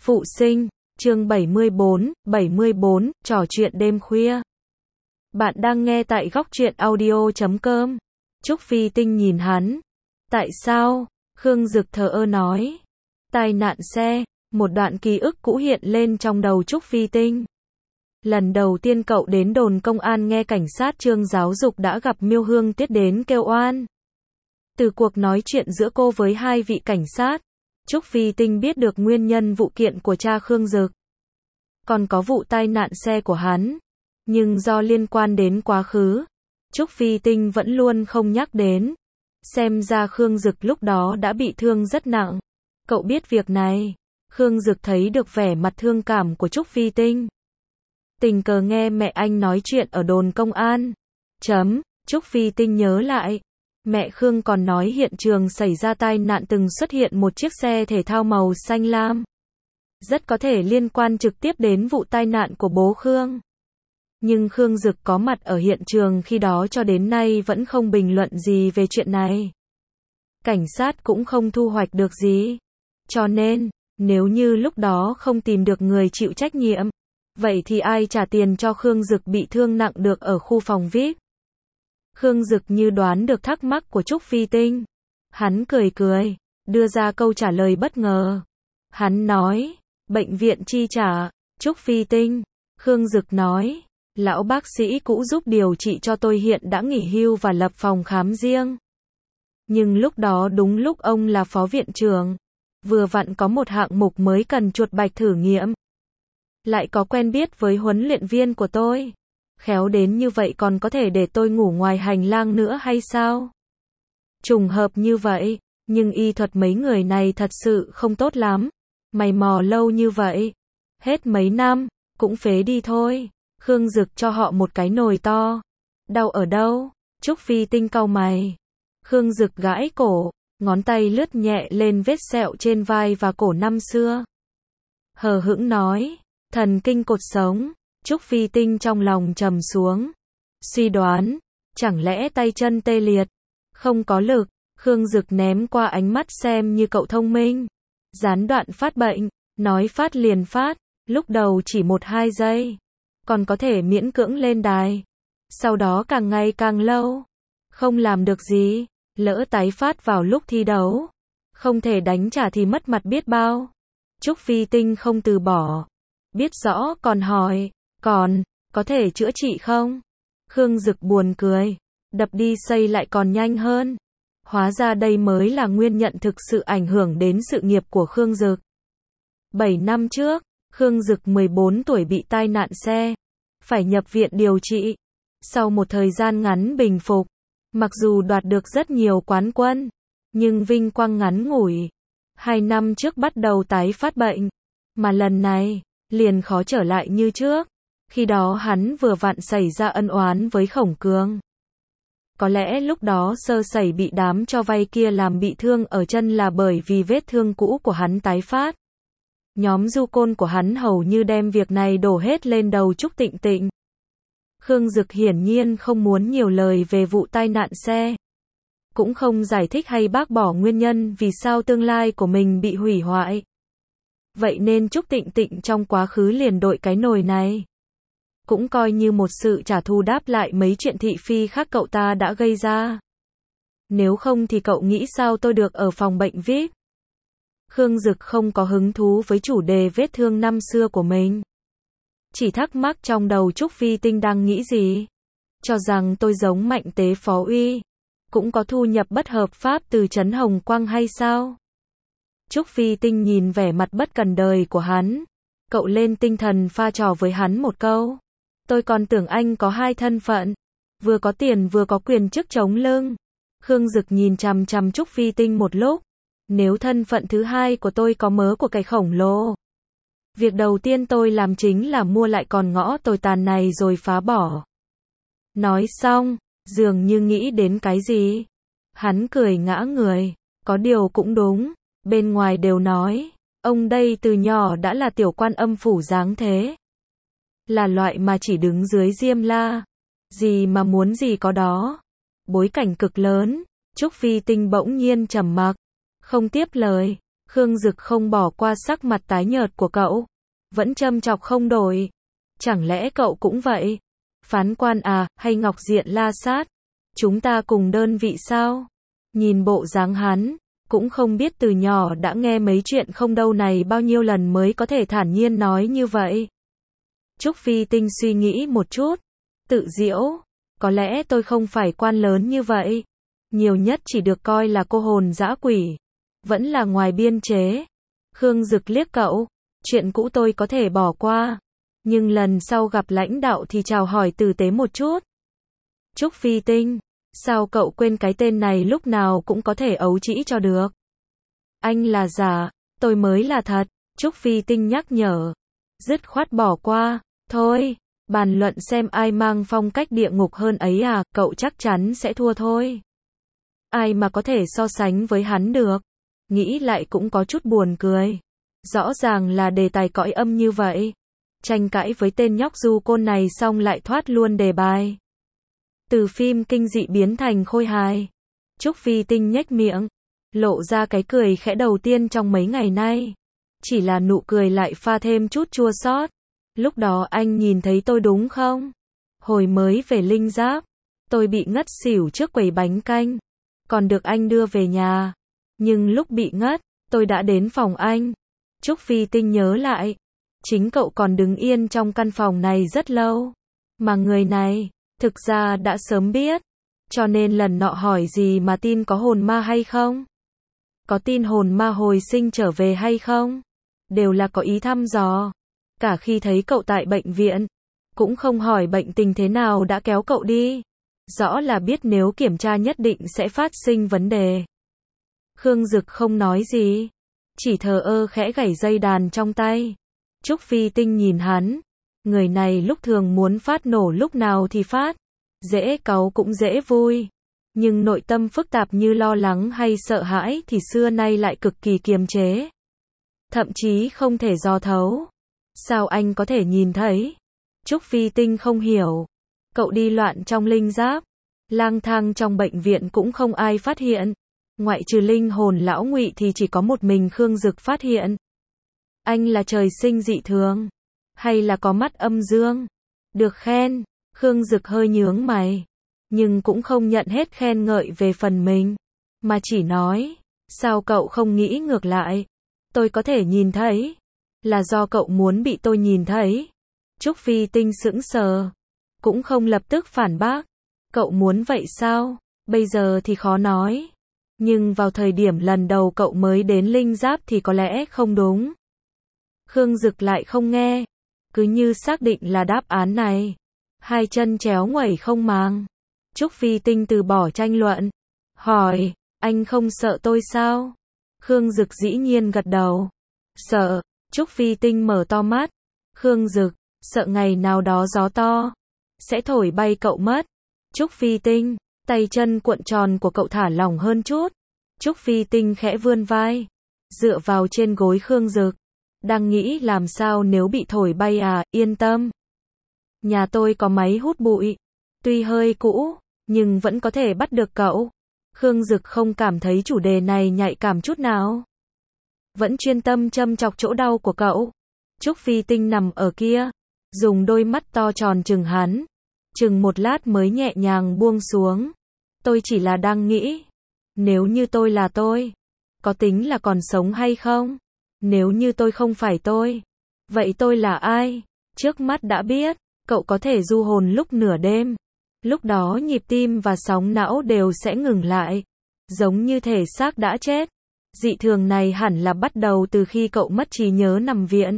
Phụ sinh, chương 74, trò chuyện đêm khuya. Bạn đang nghe tại góc truyện audio.com. Trúc Phi Tinh nhìn hắn. Tại sao? Khương Dực thờ ơ nói. Tai nạn xe, một đoạn ký ức cũ hiện lên trong đầu Trúc Phi Tinh. Lần đầu tiên cậu đến đồn công an nghe cảnh sát Trương giáo dục đã gặp Miêu Hương Tiết đến kêu oan. Từ cuộc nói chuyện giữa cô với hai vị cảnh sát, Trúc Phi Tinh biết được nguyên nhân vụ kiện của cha Khương Dực. Còn có vụ tai nạn xe của hắn. Nhưng do liên quan đến quá khứ, Trúc Phi Tinh vẫn luôn không nhắc đến. Xem ra Khương Dực lúc đó đã bị thương rất nặng. Cậu biết việc này. Khương Dực thấy được vẻ mặt thương cảm của Trúc Phi Tinh. Tình cờ nghe mẹ anh nói chuyện ở đồn công an. Trúc Phi Tinh nhớ lại. Mẹ Khương còn nói hiện trường xảy ra tai nạn từng xuất hiện một chiếc xe thể thao màu xanh lam. Rất có thể liên quan trực tiếp đến vụ tai nạn của bố Khương. Nhưng Khương Dực có mặt ở hiện trường khi đó cho đến nay vẫn không bình luận gì về chuyện này. Cảnh sát cũng không thu hoạch được gì. Cho nên, nếu như lúc đó không tìm được người chịu trách nhiệm, vậy thì ai trả tiền cho Khương Dực bị thương nặng được ở khu phòng VIP? Khương Dực như đoán được thắc mắc của Trúc Phi Tinh. Hắn cười cười, đưa ra câu trả lời bất ngờ. Hắn nói, bệnh viện chi trả. Trúc Phi Tinh. Khương Dực nói, lão bác sĩ cũ giúp điều trị cho tôi hiện đã nghỉ hưu và lập phòng khám riêng. Nhưng lúc đó đúng lúc ông là phó viện trưởng. Vừa vặn có một hạng mục mới cần chuột bạch thử nghiệm. Lại có quen biết với huấn luyện viên của tôi. Khéo đến như vậy còn có thể để tôi ngủ ngoài hành lang nữa hay sao? Trùng hợp như vậy, nhưng y thuật mấy người này thật sự không tốt lắm. Mày mò lâu như vậy, hết mấy năm, cũng phế đi thôi. Khương Dực cho họ một cái nồi to. Đau ở đâu? Trúc Phi Tinh cau mày. Khương Dực gãi cổ, ngón tay lướt nhẹ lên vết sẹo trên vai và cổ năm xưa. Hờ hững nói, thần kinh cột sống. Trúc Phi Tinh trong lòng trầm xuống. Suy đoán, chẳng lẽ tay chân tê liệt, không có lực. Khương Dực ném qua ánh mắt xem như cậu thông minh. Gián đoạn phát bệnh, nói phát liền phát, lúc đầu chỉ 1-2 giây. Còn có thể miễn cưỡng lên đài. Sau đó càng ngày càng lâu. Không làm được gì, lỡ tái phát vào lúc thi đấu. Không thể đánh trả thì mất mặt biết bao. Trúc Phi Tinh không từ bỏ. Biết rõ còn hỏi, có thể chữa trị không? Khương Dực buồn cười. Đập đi xây lại còn nhanh hơn. Hóa ra đây mới là nguyên nhân thực sự ảnh hưởng đến sự nghiệp của Khương Dực. 7 năm trước, Khương Dực 14 tuổi bị tai nạn xe. Phải nhập viện điều trị. Sau một thời gian ngắn bình phục. Mặc dù đoạt được rất nhiều quán quân. Nhưng vinh quang ngắn ngủi. 2 năm trước bắt đầu tái phát bệnh. Mà lần này, liền khó trở lại như trước. Khi đó hắn vừa vặn xảy ra ân oán với Khổng Cường. Có lẽ lúc đó sơ sẩy bị đám cho vay kia làm bị thương ở chân là bởi vì vết thương cũ của hắn tái phát. Nhóm du côn của hắn hầu như đem việc này đổ hết lên đầu Trúc Tịnh Tịnh. Khương Dực hiển nhiên không muốn nhiều lời về vụ tai nạn xe. Cũng không giải thích hay bác bỏ nguyên nhân vì sao tương lai của mình bị hủy hoại. Vậy nên Trúc Tịnh Tịnh trong quá khứ liền đội cái nồi này. Cũng coi như một sự trả thù đáp lại mấy chuyện thị phi khác cậu ta đã gây ra. Nếu không thì cậu nghĩ sao tôi được ở phòng bệnh VIP? Khương Dực không có hứng thú với chủ đề vết thương năm xưa của mình. Chỉ thắc mắc trong đầu Trúc Phi Tinh đang nghĩ gì? Cho rằng tôi giống Mạnh Tế Phó Uy. Cũng có thu nhập bất hợp pháp từ Trấn Hồng Quang hay sao? Trúc Phi Tinh nhìn vẻ mặt bất cần đời của hắn. Cậu lên tinh thần pha trò với hắn một câu. Tôi còn tưởng anh có 2 thân phận. Vừa có tiền vừa có quyền chức chống lưng. Khương Dực nhìn chằm chằm Trúc Phi Tinh một lúc. Nếu thân phận thứ hai của tôi có mớ của cải khổng lồ. Việc đầu tiên tôi làm chính là mua lại con ngõ tồi tàn này rồi phá bỏ. Nói xong, dường như nghĩ đến cái gì. Hắn cười ngã người. Có điều cũng đúng. Bên ngoài đều nói, ông đây từ nhỏ đã là tiểu quan âm phủ dáng thế. Là loại mà chỉ đứng dưới Diêm La. Gì mà muốn gì có đó. Bối cảnh cực lớn. Trúc Phi Tinh bỗng nhiên trầm mặc. Không tiếp lời. Khương Dực không bỏ qua sắc mặt tái nhợt của cậu. Vẫn châm chọc không đổi. Chẳng lẽ cậu cũng vậy? Phán quan à, hay Ngọc Diện La Sát? Chúng ta cùng đơn vị sao? Nhìn bộ dáng hắn, cũng không biết từ nhỏ đã nghe mấy chuyện không đâu này bao nhiêu lần mới có thể thản nhiên nói như vậy. Trúc Phi Tinh suy nghĩ một chút, tự giễu, có lẽ tôi không phải quan lớn như vậy, nhiều nhất chỉ được coi là cô hồn dã quỷ, vẫn là ngoài biên chế. Khương Dực liếc cậu, chuyện cũ tôi có thể bỏ qua, nhưng lần sau gặp lãnh đạo thì chào hỏi tử tế một chút. Trúc Phi Tinh, sao cậu quên cái tên này lúc nào cũng có thể ấu trĩ cho được? Anh là giả, tôi mới là thật, Trúc Phi Tinh nhắc nhở. Dứt khoát bỏ qua, thôi, bàn luận xem ai mang phong cách địa ngục hơn ấy à, cậu chắc chắn sẽ thua thôi. Ai mà có thể so sánh với hắn được? Nghĩ lại cũng có chút buồn cười. Rõ ràng là đề tài cõi âm như vậy. Tranh cãi với tên nhóc du côn này xong lại thoát luôn đề bài. Từ phim kinh dị biến thành khôi hài. Trúc Phi Tinh nhếch miệng, lộ ra cái cười khẽ đầu tiên trong mấy ngày nay. Chỉ là nụ cười lại pha thêm chút chua xót. Lúc đó anh nhìn thấy tôi đúng không? Hồi mới về Linh Giáp, tôi bị ngất xỉu trước quầy bánh canh, còn được anh đưa về nhà. Nhưng lúc bị ngất, tôi đã đến phòng anh. Trúc Phi Tinh nhớ lại, chính cậu còn đứng yên trong căn phòng này rất lâu. Mà người này, thực ra đã sớm biết. Cho nên lần nọ hỏi gì mà tin có hồn ma hay không? Có tin hồn ma hồi sinh trở về hay không? Đều là có ý thăm dò. Cả khi thấy cậu tại bệnh viện, cũng không hỏi bệnh tình thế nào đã kéo cậu đi. Rõ là biết nếu kiểm tra nhất định sẽ phát sinh vấn đề. Khương Dực không nói gì, chỉ thờ ơ khẽ gảy dây đàn trong tay. Trúc Phi Tinh nhìn hắn, người này lúc thường muốn phát nổ lúc nào thì phát, dễ cáu cũng dễ vui, nhưng nội tâm phức tạp như lo lắng hay sợ hãi thì xưa nay lại cực kỳ kiềm chế, thậm chí không thể dò thấu. Sao anh có thể nhìn thấy? Trúc Phi Tinh không hiểu. Cậu đi loạn trong Linh Giáp, lang thang trong bệnh viện cũng không ai phát hiện. Ngoại trừ linh hồn lão Ngụy thì chỉ có một mình Khương Dực phát hiện. Anh là trời sinh dị thường, hay là có mắt âm dương? Được khen, Khương Dực hơi nhướng mày, nhưng cũng không nhận hết khen ngợi về phần mình, mà chỉ nói, sao cậu không nghĩ ngược lại? Tôi có thể nhìn thấy, là do cậu muốn bị tôi nhìn thấy. Trúc Phi Tinh sững sờ, cũng không lập tức phản bác. Cậu muốn vậy sao? Bây giờ thì khó nói. Nhưng vào thời điểm lần đầu cậu mới đến Linh Giáp thì có lẽ không đúng. Khương Dực lại không nghe, cứ như xác định là đáp án này. Hai chân chéo ngoẩy không màng. Trúc Phi Tinh từ bỏ tranh luận, hỏi, anh không sợ tôi sao? Khương Dực dĩ nhiên gật đầu. Sợ. Trúc Phi Tinh mở to mắt. Khương Dực, sợ ngày nào đó gió to sẽ thổi bay cậu mất. Trúc Phi Tinh, tay chân cuộn tròn của cậu thả lỏng hơn chút. Trúc Phi Tinh khẽ vươn vai, dựa vào trên gối Khương Dực. Đang nghĩ làm sao nếu bị thổi bay à, yên tâm. Nhà tôi có máy hút bụi, tuy hơi cũ, nhưng vẫn có thể bắt được cậu. Khương Dực không cảm thấy chủ đề này nhạy cảm chút nào. Vẫn chuyên tâm châm chọc chỗ đau của cậu. Trúc Phi Tinh nằm ở kia, dùng đôi mắt to tròn chừng hắn. Chừng một lát mới nhẹ nhàng buông xuống. Tôi chỉ là đang nghĩ, nếu như tôi là tôi, có tính là còn sống hay không? Nếu như tôi không phải tôi, vậy tôi là ai? Trước mắt đã biết, cậu có thể du hồn lúc nửa đêm. Lúc đó nhịp tim và sóng não đều sẽ ngừng lại, giống như thể xác đã chết. Dị thường này hẳn là bắt đầu từ khi cậu mất trí nhớ nằm viện.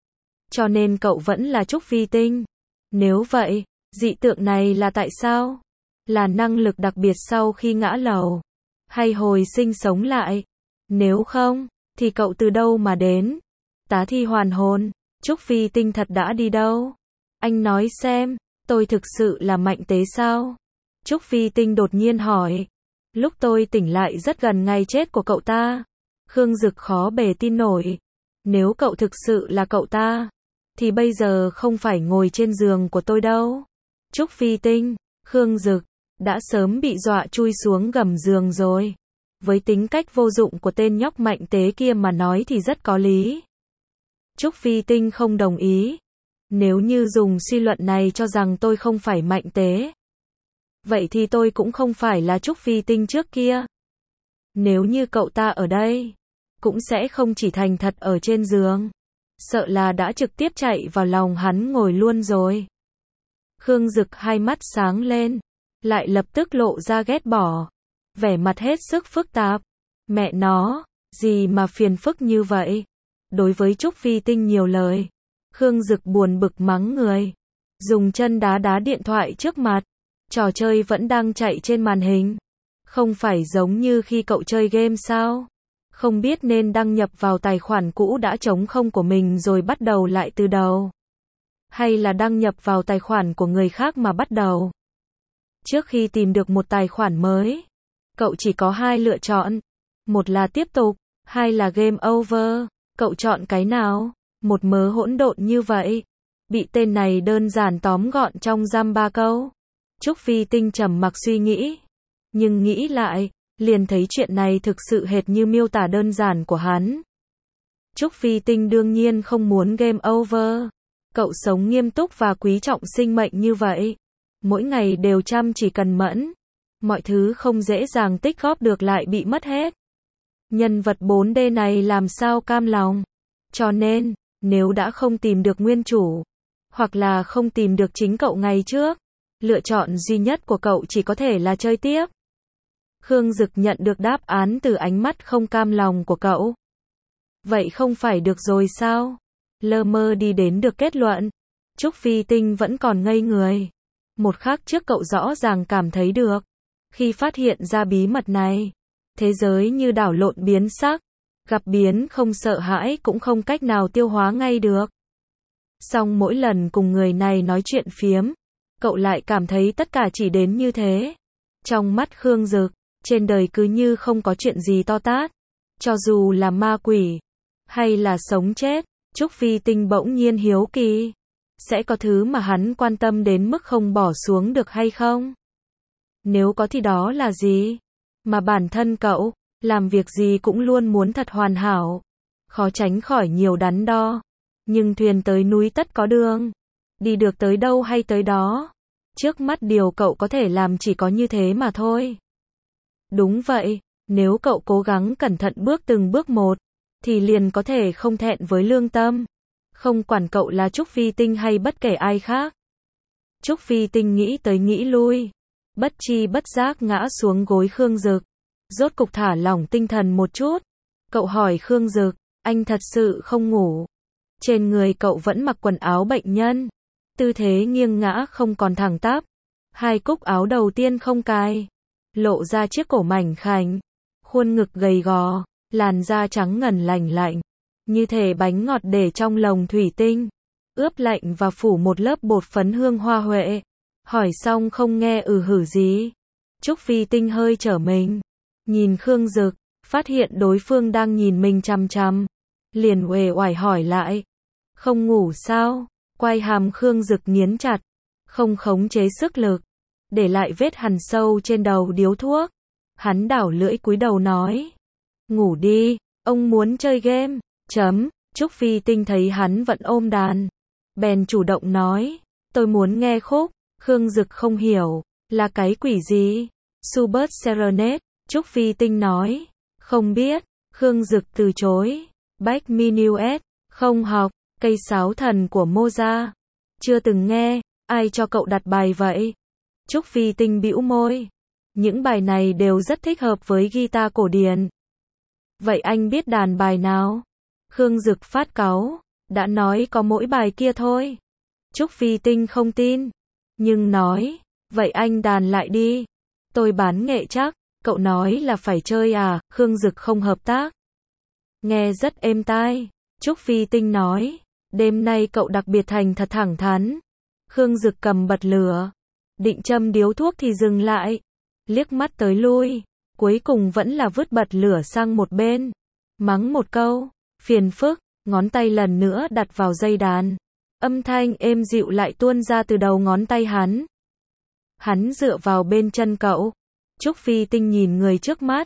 Cho nên cậu vẫn là Trúc Phi Tinh. Nếu vậy, dị tượng này là tại sao? Là năng lực đặc biệt sau khi ngã lầu, hay hồi sinh sống lại? Nếu không, thì cậu từ đâu mà đến? Tá thi hoàn hồn, Trúc Phi Tinh thật đã đi đâu? Anh nói xem, tôi thực sự là mạnh tế sao? Trúc Phi Tinh đột nhiên hỏi. Lúc tôi tỉnh lại rất gần ngày chết của cậu ta. Khương Dực khó bề tin nổi. Nếu cậu thực sự là cậu ta, thì bây giờ không phải ngồi trên giường của tôi đâu. Trúc Phi Tinh, Khương Dực, đã sớm bị dọa chui xuống gầm giường rồi. với tính cách vô dụng của tên nhóc mạnh tế kia mà nói thì rất có lý. Trúc Phi Tinh không đồng ý. Nếu như dùng suy luận này cho rằng tôi không phải mạnh tế, vậy thì tôi cũng không phải là Trúc Phi Tinh trước kia. Nếu như cậu ta ở đây, cũng sẽ không chỉ thành thật ở trên giường. Sợ là đã trực tiếp chạy vào lòng hắn ngồi luôn rồi. Khương Dực hai mắt sáng lên, lại lập tức lộ ra ghét bỏ. Vẻ mặt hết sức phức tạp. Mẹ nó, gì mà phiền phức như vậy? Đối với Trúc Phi Tinh nhiều lời, Khương Dực buồn bực mắng người. Dùng chân đá đá điện thoại trước mặt. Trò chơi vẫn đang chạy trên màn hình. Không phải giống như khi cậu chơi game sao? Không biết nên đăng nhập vào tài khoản cũ đã trống không của mình rồi bắt đầu lại từ đầu. Hay là đăng nhập vào tài khoản của người khác mà bắt đầu. Trước khi tìm được một tài khoản mới, cậu chỉ có hai lựa chọn. Một là tiếp tục, hai là game over. Cậu chọn cái nào? Một mớ hỗn độn như vậy. Bị tên này đơn giản tóm gọn trong giam 3 câu. Trúc Phi Tinh trầm mặc suy nghĩ. Nhưng nghĩ lại, liền thấy chuyện này thực sự hệt như miêu tả đơn giản của hắn. Trúc Phi Tinh đương nhiên không muốn game over. Cậu sống nghiêm túc và quý trọng sinh mệnh như vậy. Mỗi ngày đều chăm chỉ cần mẫn. Mọi thứ không dễ dàng tích góp được lại bị mất hết. Nhân vật 4D này làm sao cam lòng. Cho nên, nếu đã không tìm được nguyên chủ, hoặc là không tìm được chính cậu ngày trước, lựa chọn duy nhất của cậu chỉ có thể là chơi tiếp. Khương Dực nhận được đáp án từ ánh mắt không cam lòng của cậu. Vậy không phải được rồi sao? Lơ mơ đi đến được kết luận. Trúc Phi Tinh vẫn còn ngây người. Một khắc trước cậu rõ ràng cảm thấy được. Khi phát hiện ra bí mật này, thế giới như đảo lộn biến sắc. Gặp biến không sợ hãi cũng không cách nào tiêu hóa ngay được. Song mỗi lần cùng người này nói chuyện phiếm, cậu lại cảm thấy tất cả chỉ đến như thế. Trong mắt Khương Dực, trên đời cứ như không có chuyện gì to tát. Cho dù là ma quỷ, hay là sống chết, Trúc Phi Tinh bỗng nhiên hiếu kỳ. Sẽ có thứ mà hắn quan tâm đến mức không bỏ xuống được hay không? Nếu có thì đó là gì? Mà bản thân cậu, làm việc gì cũng luôn muốn thật hoàn hảo. Khó tránh khỏi nhiều đắn đo. Nhưng thuyền tới núi tất có đường. Đi được tới đâu hay tới đó. Trước mắt điều cậu có thể làm chỉ có như thế mà thôi. Đúng vậy, nếu cậu cố gắng cẩn thận bước từng bước một, thì liền có thể không thẹn với lương tâm. Không quản cậu là Trúc Phi Tinh hay bất kể ai khác. Trúc Phi Tinh nghĩ tới nghĩ lui. Bất chi bất giác ngã xuống gối Khương Dực. Rốt cục thả lỏng tinh thần một chút. Cậu hỏi Khương Dực, anh thật sự không ngủ. Trên người cậu vẫn mặc quần áo bệnh nhân. Tư thế nghiêng ngã không còn thẳng tắp. Hai cúc áo đầu tiên không cài. Lộ ra chiếc cổ mảnh khảnh. Khuôn ngực gầy gò. Làn da trắng ngần lành lạnh. Như thể bánh ngọt để trong lồng thủy tinh. Ướp lạnh và phủ một lớp bột phấn hương hoa huệ. Hỏi xong không nghe hử gì. Trúc Phi Tinh hơi trở mình. Nhìn Khương Dực, phát hiện đối phương đang nhìn mình chằm chằm. Liền uể oải hỏi lại. Không ngủ sao? Quai hàm Khương Dực nghiến chặt. Không khống chế sức lực. Để lại vết hằn sâu trên đầu điếu thuốc. Hắn đảo lưỡi cúi đầu nói. Ngủ đi, ông muốn chơi game. Trúc Phi Tinh thấy hắn vẫn ôm đàn. Bèn chủ động nói. Tôi muốn nghe khúc. Khương Dực không hiểu. Là cái quỷ gì? Schubert Serenade. Trúc Phi Tinh nói. Không biết. Khương Dực từ chối. Bach Minuet. Không học. Cây sáo thần của Mozart. Chưa từng nghe. Ai cho cậu đặt bài vậy? Trúc Phi Tinh bĩu môi. Những bài này đều rất thích hợp với guitar cổ điển. Vậy anh biết đàn bài nào? Khương Dực phát cáu. Đã nói có mỗi bài kia thôi. Trúc Phi Tinh không tin. Nhưng nói. Vậy anh đàn lại đi. Tôi bán nghệ chắc. Cậu nói là phải chơi à? Khương Dực không hợp tác. Nghe rất êm tai. Trúc Phi Tinh nói. Đêm nay cậu đặc biệt thành thật thẳng thắn. Khương Dực cầm bật lửa. Định châm điếu thuốc thì dừng lại. Liếc mắt tới lui. Cuối cùng vẫn là vứt bật lửa sang một bên. Mắng một câu. Phiền phức. Ngón tay lần nữa đặt vào dây đàn. Âm thanh êm dịu lại tuôn ra từ đầu ngón tay hắn. Hắn dựa vào bên chân cậu. Trúc Phi Tinh nhìn người trước mắt.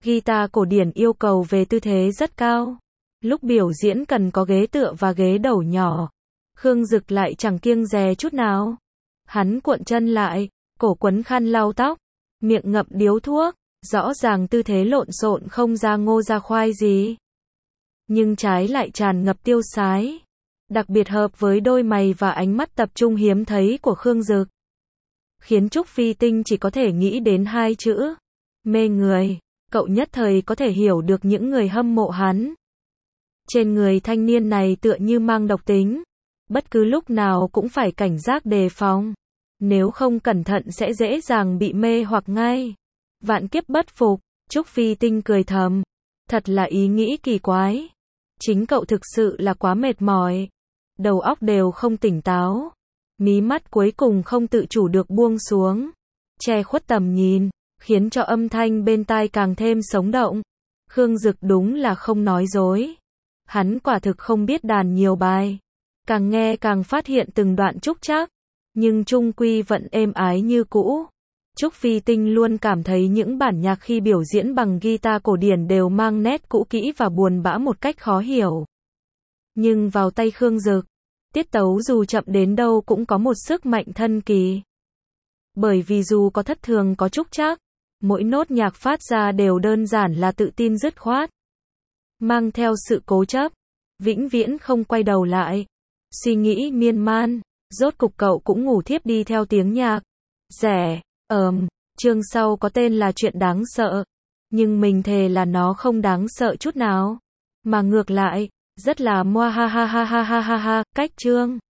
Guitar cổ điển yêu cầu về tư thế rất cao. Lúc biểu diễn cần có ghế tựa và ghế đầu nhỏ. Khương Dực lại chẳng kiêng dè chút nào. Hắn cuộn chân lại, cổ quấn khăn lau tóc, miệng ngậm điếu thuốc, rõ ràng tư thế lộn xộn không ra ngô ra khoai gì. Nhưng trái lại tràn ngập tiêu sái. Đặc biệt hợp với đôi mày và ánh mắt tập trung hiếm thấy của Khương Dực. Khiến Trúc Phi Tinh chỉ có thể nghĩ đến hai chữ. Mê người. Cậu nhất thời có thể hiểu được những người hâm mộ hắn. Trên người thanh niên này tựa như mang độc tính. Bất cứ lúc nào cũng phải cảnh giác đề phòng. Nếu không cẩn thận sẽ dễ dàng bị mê hoặc ngay. Vạn kiếp bất phục. Trúc Phi Tinh cười thầm. Thật là ý nghĩ kỳ quái. Chính cậu thực sự là quá mệt mỏi. Đầu óc đều không tỉnh táo. Mí mắt cuối cùng không tự chủ được buông xuống. Che khuất tầm nhìn. Khiến cho âm thanh bên tai càng thêm sống động. Khương Dực đúng là không nói dối. Hắn quả thực không biết đàn nhiều bài. Càng nghe càng phát hiện từng đoạn trúc trác. Nhưng chung quy vẫn êm ái như cũ. Trúc Phi Tinh luôn cảm thấy những bản nhạc khi biểu diễn bằng guitar cổ điển đều mang nét cũ kỹ và buồn bã một cách khó hiểu. Nhưng vào tay Khương Dực, tiết tấu dù chậm đến đâu cũng có một sức mạnh thân kỳ. Bởi vì dù có thất thường có trúc trác, mỗi nốt nhạc phát ra đều đơn giản là tự tin dứt khoát. Mang theo sự cố chấp, vĩnh viễn không quay đầu lại. Suy nghĩ miên man, rốt cục cậu cũng ngủ thiếp đi theo tiếng nhạc. Rẻ, chương sau có tên là chuyện đáng sợ. Nhưng mình thề là nó không đáng sợ chút nào. Mà ngược lại, rất là moa ha ha ha ha ha ha ha, cách chương.